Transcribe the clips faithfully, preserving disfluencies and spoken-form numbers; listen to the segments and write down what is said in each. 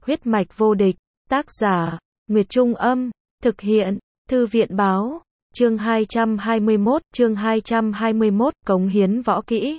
Huyết mạch vô địch, tác giả, Nguyệt Trung Âm, thực hiện, Thư viện Báo, chương hai trăm hai mươi mốt, chương hai trăm hai mươi mốt, cống hiến võ kỹ.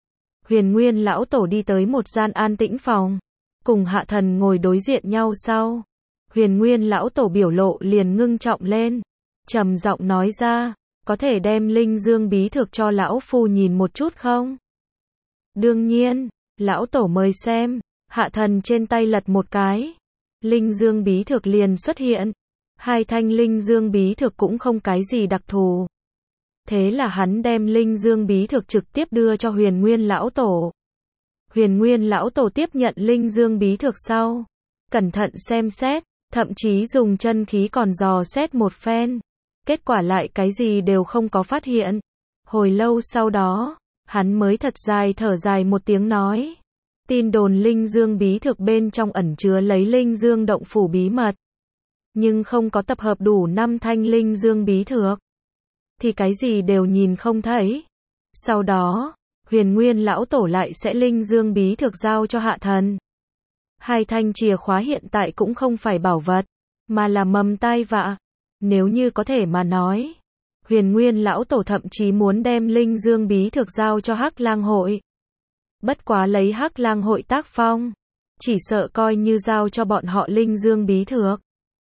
Huyền Nguyên lão tổ đi tới một gian an tĩnh phòng, cùng Hạ Thần ngồi đối diện nhau sau. Huyền Nguyên lão tổ biểu lộ liền ngưng trọng lên, trầm giọng nói ra, có thể đem linh dương bí thực cho lão phu nhìn một chút không? Đương nhiên, lão tổ mời xem. Hạ Thần trên tay lật một cái, linh dương bí thực liền xuất hiện. Hai thanh linh dương bí thực cũng không cái gì đặc thù. Thế là hắn đem linh dương bí thực trực tiếp đưa cho Huyền Nguyên lão tổ. Huyền Nguyên lão tổ tiếp nhận linh dương bí thực sau, cẩn thận xem xét, thậm chí dùng chân khí còn dò xét một phen. Kết quả lại cái gì đều không có phát hiện. Hồi lâu sau đó, hắn mới thật dài thở dài một tiếng nói. Tin đồn linh dương bí thực bên trong ẩn chứa lấy linh dương động phủ bí mật. Nhưng không có tập hợp đủ năm thanh linh dương bí thực. Thì cái gì đều nhìn không thấy. Sau đó, Huyền Nguyên lão tổ lại sẽ linh dương bí thực giao cho Hạ Thần. Hai thanh chìa khóa hiện tại cũng không phải bảo vật, mà là mầm tai vạ. Nếu như có thể mà nói, Huyền Nguyên lão tổ thậm chí muốn đem linh dương bí thực giao cho Hắc Lang hội. Bất quá lấy Hắc Lang hội tác phong, chỉ sợ coi như giao cho bọn họ linh dương bí thực,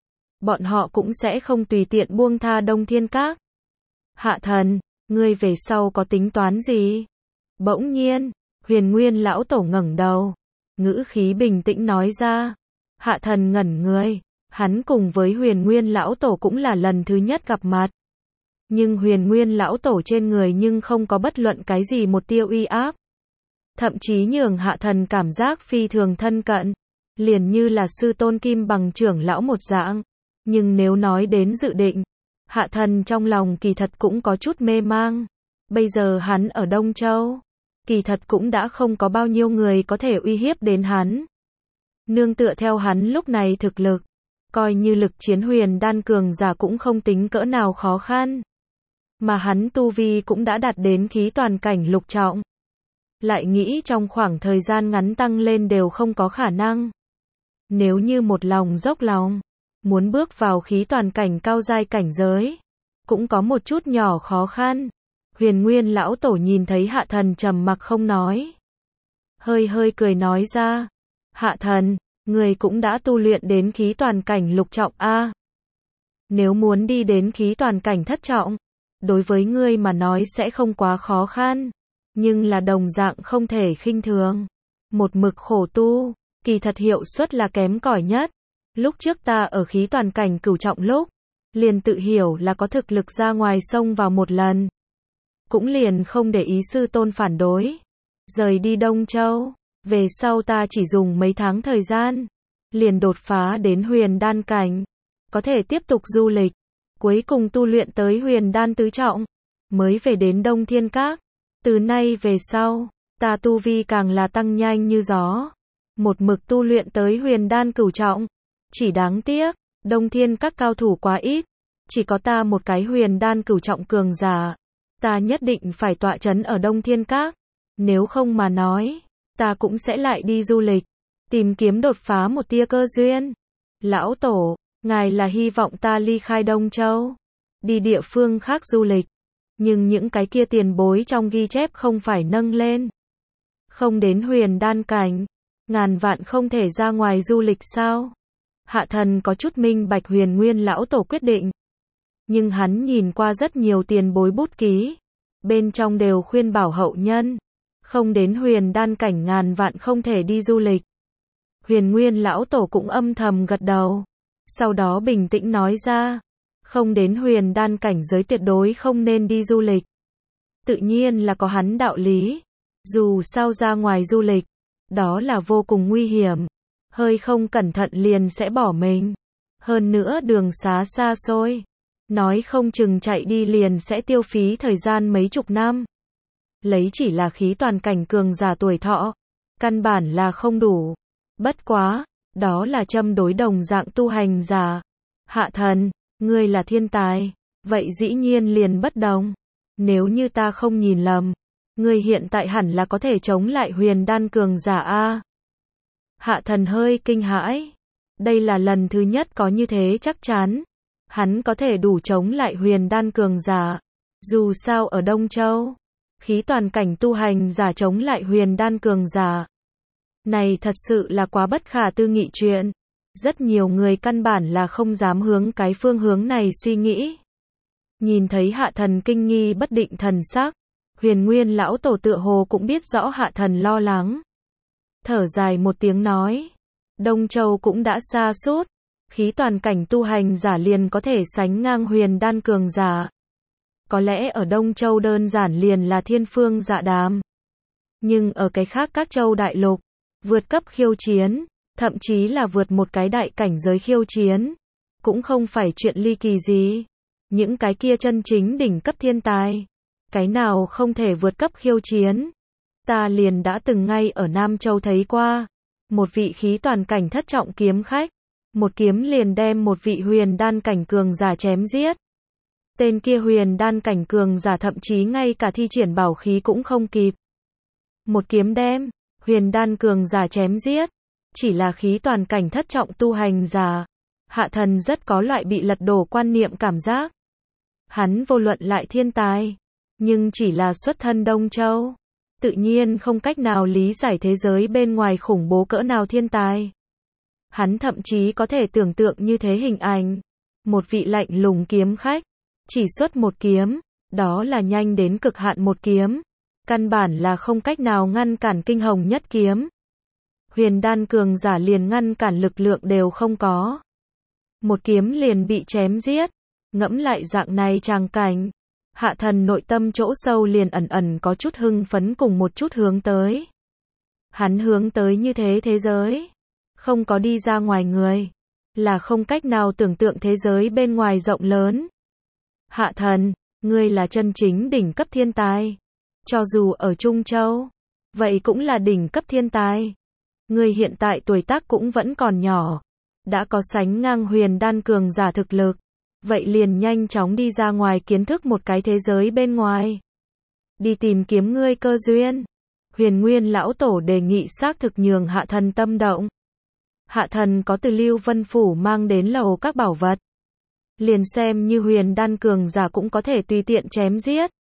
bọn họ cũng sẽ không tùy tiện buông tha Đông Thiên Các. Hạ Thần, ngươi về sau có tính toán gì? Bỗng nhiên, Huyền Nguyên lão tổ ngẩng đầu, ngữ khí bình tĩnh nói ra. Hạ Thần ngẩn người, hắn cùng với Huyền Nguyên lão tổ cũng là lần thứ nhất gặp mặt. Nhưng Huyền Nguyên lão tổ trên người nhưng không có bất luận cái gì một tia uy áp. Thậm chí nhường Hạ Thần cảm giác phi thường thân cận, liền như là sư tôn Kim Bằng trưởng lão một dạng. Nhưng nếu nói đến dự định, Hạ Thần trong lòng kỳ thật cũng có chút mê mang. Bây giờ hắn ở Đông Châu, kỳ thật cũng đã không có bao nhiêu người có thể uy hiếp đến hắn. Nương tựa theo hắn lúc này thực lực, coi như lực chiến huyền đan cường giả cũng không tính cỡ nào khó khăn. Mà hắn tu vi cũng đã đạt đến khí toàn cảnh lục trọng. Lại nghĩ trong khoảng thời gian ngắn tăng lên đều không có khả năng. Nếu như một lòng dốc lòng, muốn bước vào khí toàn cảnh cao giai cảnh giới, cũng có một chút nhỏ khó khăn. Huyền Nguyên lão tổ nhìn thấy Hạ Thần trầm mặc không nói, hơi hơi cười nói ra, Hạ Thần, người cũng đã tu luyện đến khí toàn cảnh lục trọng a. Nếu muốn đi đến khí toàn cảnh thất trọng, đối với ngươi mà nói sẽ không quá khó khăn, nhưng là đồng dạng không thể khinh thường. Một mực khổ tu, kỳ thật hiệu suất là kém cỏi nhất. Lúc trước ta ở khí toàn cảnh cửu trọng lúc, liền tự hiểu là có thực lực ra ngoài sông vào một lần. Cũng liền không để ý sư tôn phản đối. Rời đi Đông Châu, về sau ta chỉ dùng mấy tháng thời gian, liền đột phá đến huyền đan cảnh, có thể tiếp tục du lịch, cuối cùng tu luyện tới huyền đan tứ trọng, mới về đến Đông Thiên Các. Từ nay về sau, ta tu vi càng là tăng nhanh như gió, một mực tu luyện tới huyền đan cửu trọng. Chỉ đáng tiếc, Đông Thiên Các cao thủ quá ít, chỉ có ta một cái huyền đan cửu trọng cường giả. Ta nhất định phải tọa chấn ở Đông Thiên Các, nếu không mà nói, ta cũng sẽ lại đi du lịch, tìm kiếm đột phá một tia cơ duyên. Lão tổ, ngài là hy vọng ta ly khai Đông Châu, đi địa phương khác du lịch, nhưng những cái kia tiền bối trong ghi chép không phải nâng lên. Không đến huyền đan cảnh, ngàn vạn không thể ra ngoài du lịch sao? Hạ Thần có chút minh bạch Huyền Nguyên lão tổ quyết định. Nhưng hắn nhìn qua rất nhiều tiền bối bút ký, bên trong đều khuyên bảo hậu nhân, không đến huyền đan cảnh ngàn vạn không thể đi du lịch. Huyền Nguyên lão tổ cũng âm thầm gật đầu, sau đó bình tĩnh nói ra, không đến huyền đan cảnh giới tuyệt đối không nên đi du lịch. Tự nhiên là có hắn đạo lý, dù sao ra ngoài du lịch, đó là vô cùng nguy hiểm, hơi không cẩn thận liền sẽ bỏ mình. Hơn nữa đường xá xa xôi, nói không chừng chạy đi liền sẽ tiêu phí thời gian mấy chục năm. Lấy chỉ là khí toàn cảnh cường giả tuổi thọ, căn bản là không đủ. Bất quá, đó là châm đối đồng dạng tu hành giả. Hạ Thần, ngươi là thiên tài, vậy dĩ nhiên liền bất đồng. Nếu như ta không nhìn lầm, ngươi hiện tại hẳn là có thể chống lại huyền đan cường giả a. Hạ Thần hơi kinh hãi, Đây là lần thứ nhất có như thế chắc chắn. Hắn có thể đủ chống lại huyền đan cường giả. Dù sao ở Đông Châu, khí toàn cảnh tu hành giả chống lại huyền đan cường giả. Này thật sự là quá bất khả tư nghị chuyện. Rất nhiều người căn bản là không dám hướng cái phương hướng này suy nghĩ. Nhìn thấy Hạ Thần kinh nghi bất định thần sắc, Huyền Nguyên lão tổ tựa hồ cũng biết rõ Hạ Thần lo lắng. Thở dài một tiếng nói, Đông Châu cũng đã xa sút, khí toàn cảnh tu hành giả liền có thể sánh ngang huyền đan cường giả. Có lẽ ở Đông Châu đơn giản liền là thiên phương dạ đàm. Nhưng ở cái khác các châu đại lục, vượt cấp khiêu chiến, thậm chí là vượt một cái đại cảnh giới khiêu chiến, cũng không phải chuyện ly kỳ gì. Những cái kia chân chính đỉnh cấp thiên tài, cái nào không thể vượt cấp khiêu chiến. Ta liền đã từng ngay ở Nam Châu thấy qua, một vị khí toàn cảnh thất trọng kiếm khách, một kiếm liền đem một vị huyền đan cảnh cường giả chém giết. Tên kia huyền đan cảnh cường giả thậm chí ngay cả thi triển bảo khí cũng không kịp. Một kiếm đem huyền đan cường giả chém giết, chỉ là khí toàn cảnh thất trọng tu hành giả. Hạ Thần rất có loại bị lật đổ quan niệm cảm giác. Hắn vô luận lại thiên tài, nhưng chỉ là xuất thân Đông Châu, tự nhiên không cách nào lý giải thế giới bên ngoài khủng bố cỡ nào thiên tài. Hắn thậm chí có thể tưởng tượng như thế hình ảnh, một vị lạnh lùng kiếm khách, chỉ xuất một kiếm, đó là nhanh đến cực hạn một kiếm, căn bản là không cách nào ngăn cản kinh hồng nhất kiếm. Huyền đan cường giả liền ngăn cản lực lượng đều không có. Một kiếm liền bị chém giết. Ngẫm lại dạng này tràng cảnh, Hạ Thần nội tâm chỗ sâu liền ẩn ẩn có chút hưng phấn cùng một chút hướng tới. Hắn hướng tới như thế thế giới, không có đi ra ngoài người, là không cách nào tưởng tượng thế giới bên ngoài rộng lớn. Hạ Thần, ngươi là chân chính đỉnh cấp thiên tài. Cho dù ở Trung Châu, vậy cũng là đỉnh cấp thiên tài. Ngươi hiện tại tuổi tác cũng vẫn còn nhỏ, đã có sánh ngang huyền đan cường giả thực lực. Vậy liền nhanh chóng đi ra ngoài kiến thức một cái thế giới bên ngoài. Đi tìm kiếm ngươi cơ duyên. Huyền Nguyên lão tổ đề nghị xác thực nhường Hạ Thần tâm động. Hạ Thần có từ Lưu Vân Phủ mang đến lầu các bảo vật. Liền xem như huyền đan cường giả cũng có thể tùy tiện chém giết.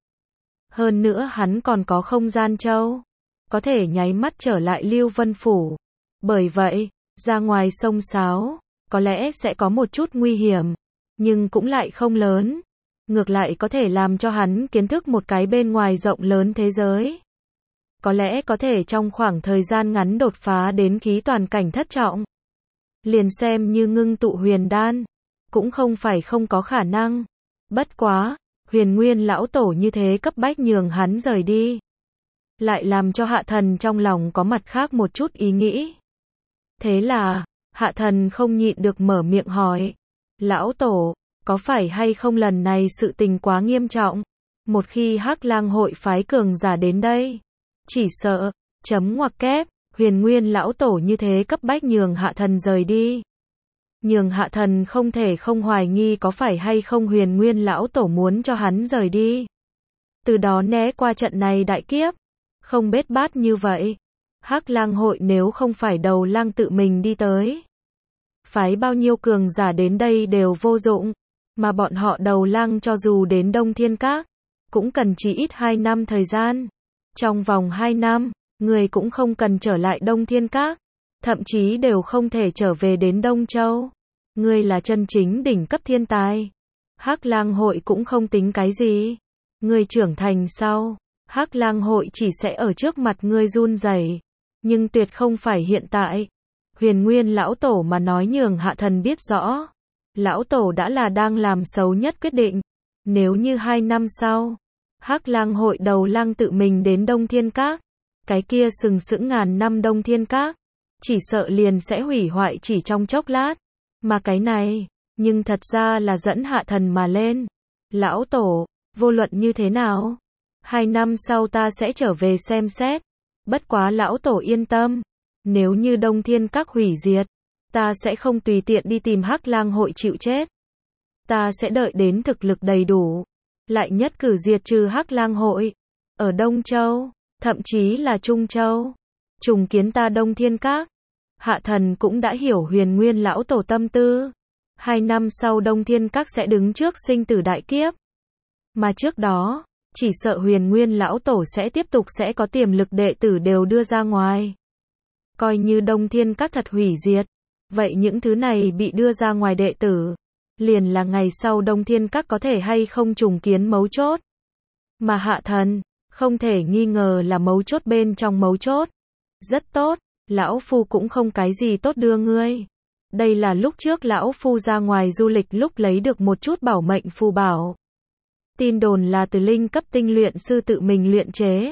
Hơn nữa hắn còn có không gian châu, có thể nháy mắt trở lại Lưu Vân Phủ. Bởi vậy, ra ngoài sông sáo, có lẽ sẽ có một chút nguy hiểm. Nhưng cũng lại không lớn. Ngược lại có thể làm cho hắn kiến thức một cái bên ngoài rộng lớn thế giới. Có lẽ có thể trong khoảng thời gian ngắn đột phá đến khí toàn cảnh thất trọng. Liền xem như ngưng tụ huyền đan, cũng không phải không có khả năng. Bất quá, Huyền Nguyên lão tổ như thế cấp bách nhường hắn rời đi. Lại làm cho Hạ Thần trong lòng có mặt khác một chút ý nghĩ. Thế là, Hạ Thần không nhịn được mở miệng hỏi. Lão tổ, có phải hay không lần này sự tình quá nghiêm trọng? Một khi Hắc Lang hội phái cường giả đến đây, chỉ sợ, chấm ngoặc kép, Huyền Nguyên lão tổ như thế cấp bách nhường Hạ Thần rời đi. Nhường Hạ Thần không thể không hoài nghi có phải hay không Huyền Nguyên lão tổ muốn cho hắn rời đi. Từ đó né qua trận này đại kiếp, không bết bát như vậy. Hắc Lang hội nếu không phải đầu lang tự mình đi tới, phái bao nhiêu cường giả đến đây đều vô dụng, mà bọn họ đầu lang cho dù đến Đông Thiên Các, cũng cần chỉ ít hai năm thời gian. Trong vòng hai năm, người cũng không cần trở lại Đông Thiên Các, thậm chí đều không thể trở về đến Đông Châu. Ngươi là chân chính đỉnh cấp thiên tài. Hắc Lang hội cũng không tính cái gì. Ngươi trưởng thành sau, Hắc Lang hội chỉ sẽ ở trước mặt ngươi run rẩy, nhưng tuyệt không phải hiện tại. Huyền Nguyên lão tổ mà nói nhường Hạ Thần biết rõ. Lão tổ đã là đang làm xấu nhất quyết định. Nếu như hai năm sau, Hắc Lang hội đầu lang tự mình đến Đông Thiên Các, cái kia sừng sững ngàn năm Đông Thiên Các, chỉ sợ liền sẽ hủy hoại chỉ trong chốc lát. Mà cái này, nhưng thật ra là dẫn Hạ Thần mà lên. Lão tổ, vô luận như thế nào, hai năm sau ta sẽ trở về xem xét. Bất quá lão tổ yên tâm, nếu như Đông Thiên Các hủy diệt, ta sẽ không tùy tiện đi tìm Hắc Lang hội chịu chết. Ta sẽ đợi đến thực lực đầy đủ, lại nhất cử diệt trừ Hắc Lang hội. Ở Đông Châu, thậm chí là Trung Châu, trùng kiến ta Đông Thiên Các. Hạ thần cũng đã hiểu Huyền Nguyên lão tổ tâm tư. Hai năm sau Đông Thiên Các sẽ đứng trước sinh tử đại kiếp. Mà trước đó, chỉ sợ Huyền Nguyên lão tổ sẽ tiếp tục sẽ có tiềm lực đệ tử đều đưa ra ngoài. Coi như Đông Thiên Các thật hủy diệt, vậy những thứ này bị đưa ra ngoài đệ tử, liền là ngày sau Đông Thiên Các có thể hay không trùng kiến mấu chốt. Mà Hạ thần, không thể nghi ngờ là mấu chốt bên trong mấu chốt. Rất tốt, lão phu cũng không cái gì tốt đưa ngươi. Đây là lúc trước lão phu ra ngoài du lịch lúc lấy được một chút bảo mệnh phù bảo. Tin đồn là từ linh cấp tinh luyện sư tự mình luyện chế.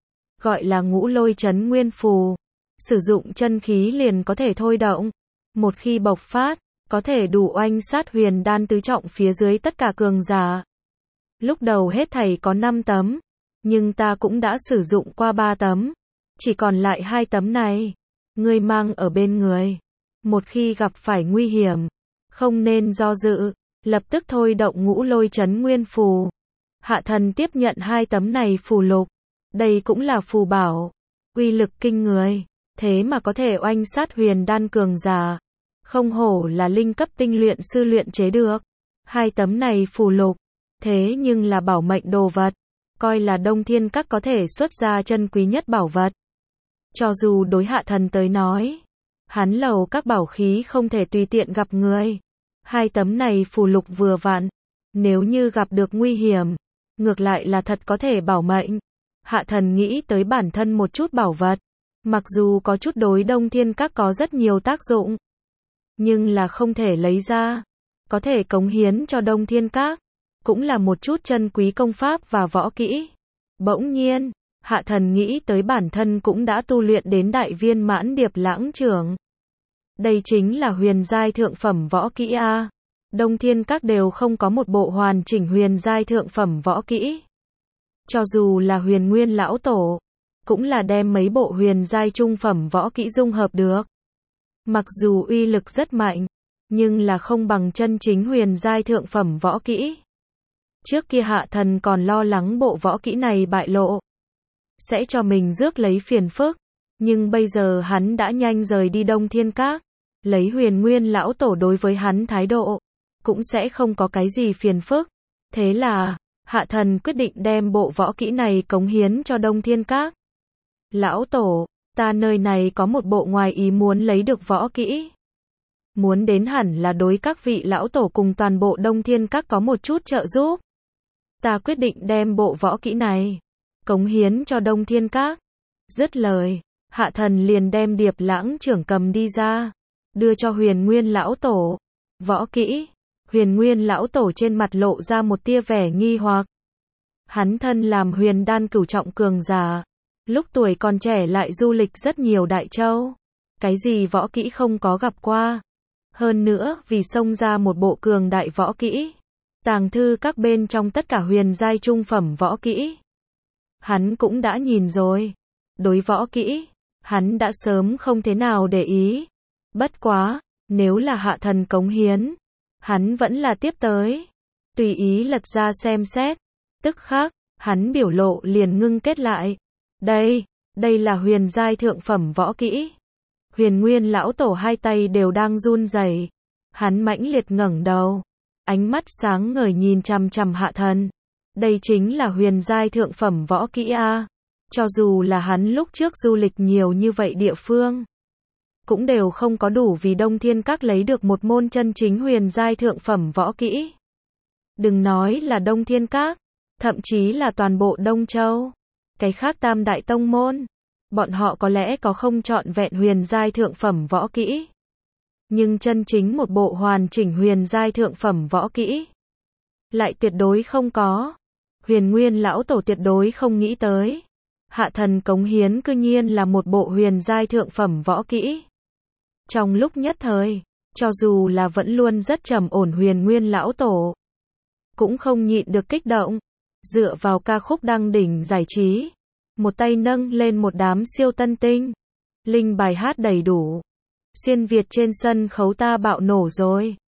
Gọi là ngũ lôi chấn nguyên phù. Sử dụng chân khí liền có thể thôi động. Một khi bộc phát, có thể đủ oanh sát huyền đan tứ trọng phía dưới tất cả cường giả. Lúc đầu hết thảy có năm tấm, nhưng ta cũng đã sử dụng qua ba tấm. Chỉ còn lại hai tấm này. Ngươi mang ở bên người. Một khi gặp phải nguy hiểm, không nên do dự, lập tức thôi động ngũ lôi chấn nguyên phù. Hạ thần tiếp nhận hai tấm này phù lục. Đây cũng là phù bảo. Uy lực kinh người. Thế mà có thể oanh sát huyền đan cường giả. Không hổ là linh cấp tinh luyện sư luyện chế được. Hai tấm này phù lục. Thế nhưng là bảo mệnh đồ vật. Coi là Đông Thiên Các có thể xuất ra chân quý nhất bảo vật. Cho dù đối Hạ thần tới nói, hắn lầu các bảo khí không thể tùy tiện gặp người. Hai tấm này phù lục vừa vặn. Nếu như gặp được nguy hiểm, ngược lại là thật có thể bảo mệnh. Hạ thần nghĩ tới bản thân một chút bảo vật. Mặc dù có chút đối Đông Thiên Các có rất nhiều tác dụng, nhưng là không thể lấy ra. Có thể cống hiến cho Đông Thiên Các. Cũng là một chút chân quý công pháp và võ kỹ. Bỗng nhiên, Hạ thần nghĩ tới bản thân cũng đã tu luyện đến đại viên mãn điệp lãng trưởng. Đây chính là huyền giai thượng phẩm võ kỹ A. Đông Thiên Các đều không có một bộ hoàn chỉnh huyền giai thượng phẩm võ kỹ. Cho dù là Huyền Nguyên lão tổ, cũng là đem mấy bộ huyền giai trung phẩm võ kỹ dung hợp được. Mặc dù uy lực rất mạnh, nhưng là không bằng chân chính huyền giai thượng phẩm võ kỹ. Trước kia Hạ thần còn lo lắng bộ võ kỹ này bại lộ, sẽ cho mình rước lấy phiền phức. Nhưng bây giờ hắn đã nhanh rời đi Đông Thiên Các. Lấy Huyền Nguyên lão tổ đối với hắn thái độ, cũng sẽ không có cái gì phiền phức. Thế là, Hạ thần quyết định đem bộ võ kỹ này cống hiến cho Đông Thiên Các. Lão tổ, ta nơi này có một bộ ngoài ý muốn lấy được võ kỹ. Muốn đến hẳn là đối các vị lão tổ cùng toàn bộ Đông Thiên Các có một chút trợ giúp. Ta quyết định đem bộ võ kỹ này cống hiến cho Đông Thiên Các. Dứt lời, Hạ thần liền đem điệp lãng trưởng cầm đi ra, đưa cho Huyền Nguyên lão tổ. Võ kỹ. Huyền Nguyên lão tổ trên mặt lộ ra một tia vẻ nghi hoặc. Hắn thân làm huyền đan cửu trọng cường giả, lúc tuổi còn trẻ lại du lịch rất nhiều đại châu. Cái gì võ kỹ không có gặp qua. Hơn nữa, vì xông ra một bộ cường đại võ kỹ. Tàng thư các bên trong tất cả huyền giai trung phẩm võ kỹ. Hắn cũng đã nhìn rồi. Đối võ kỹ, hắn đã sớm không thế nào để ý. Bất quá, nếu là Hạ thần cống hiến, hắn vẫn là tiếp tới. Tùy ý lật ra xem xét. Tức khắc, hắn biểu lộ liền ngưng kết lại. Đây, đây là huyền giai thượng phẩm võ kỹ. Huyền Nguyên lão tổ hai tay đều đang run rẩy. Hắn mãnh liệt ngẩng đầu, ánh mắt sáng ngời nhìn chằm chằm Hạ thần. Đây chính là huyền giai thượng phẩm võ kỹ A. Cho dù là hắn lúc trước du lịch nhiều như vậy địa phương, cũng đều không có đủ vì Đông Thiên Các lấy được một môn chân chính huyền giai thượng phẩm võ kỹ. Đừng nói là Đông Thiên Các, thậm chí là toàn bộ Đông Châu. Cái khác tam đại tông môn, bọn họ có lẽ có không trọn vẹn huyền giai thượng phẩm võ kỹ. Nhưng chân chính một bộ hoàn chỉnh huyền giai thượng phẩm võ kỹ, lại tuyệt đối không có. Huyền Nguyên lão tổ tuyệt đối không nghĩ tới. Hạ thần cống hiến cư nhiên là một bộ huyền giai thượng phẩm võ kỹ. Trong lúc nhất thời, cho dù là vẫn luôn rất trầm ổn Huyền Nguyên lão tổ, cũng không nhịn được kích động. Dựa vào ca khúc đăng đỉnh giải trí, một tay nâng lên một đám siêu tân tinh. Linh bài hát đầy đủ. Xuyên Việt trên sân khấu ta bạo nổ rồi.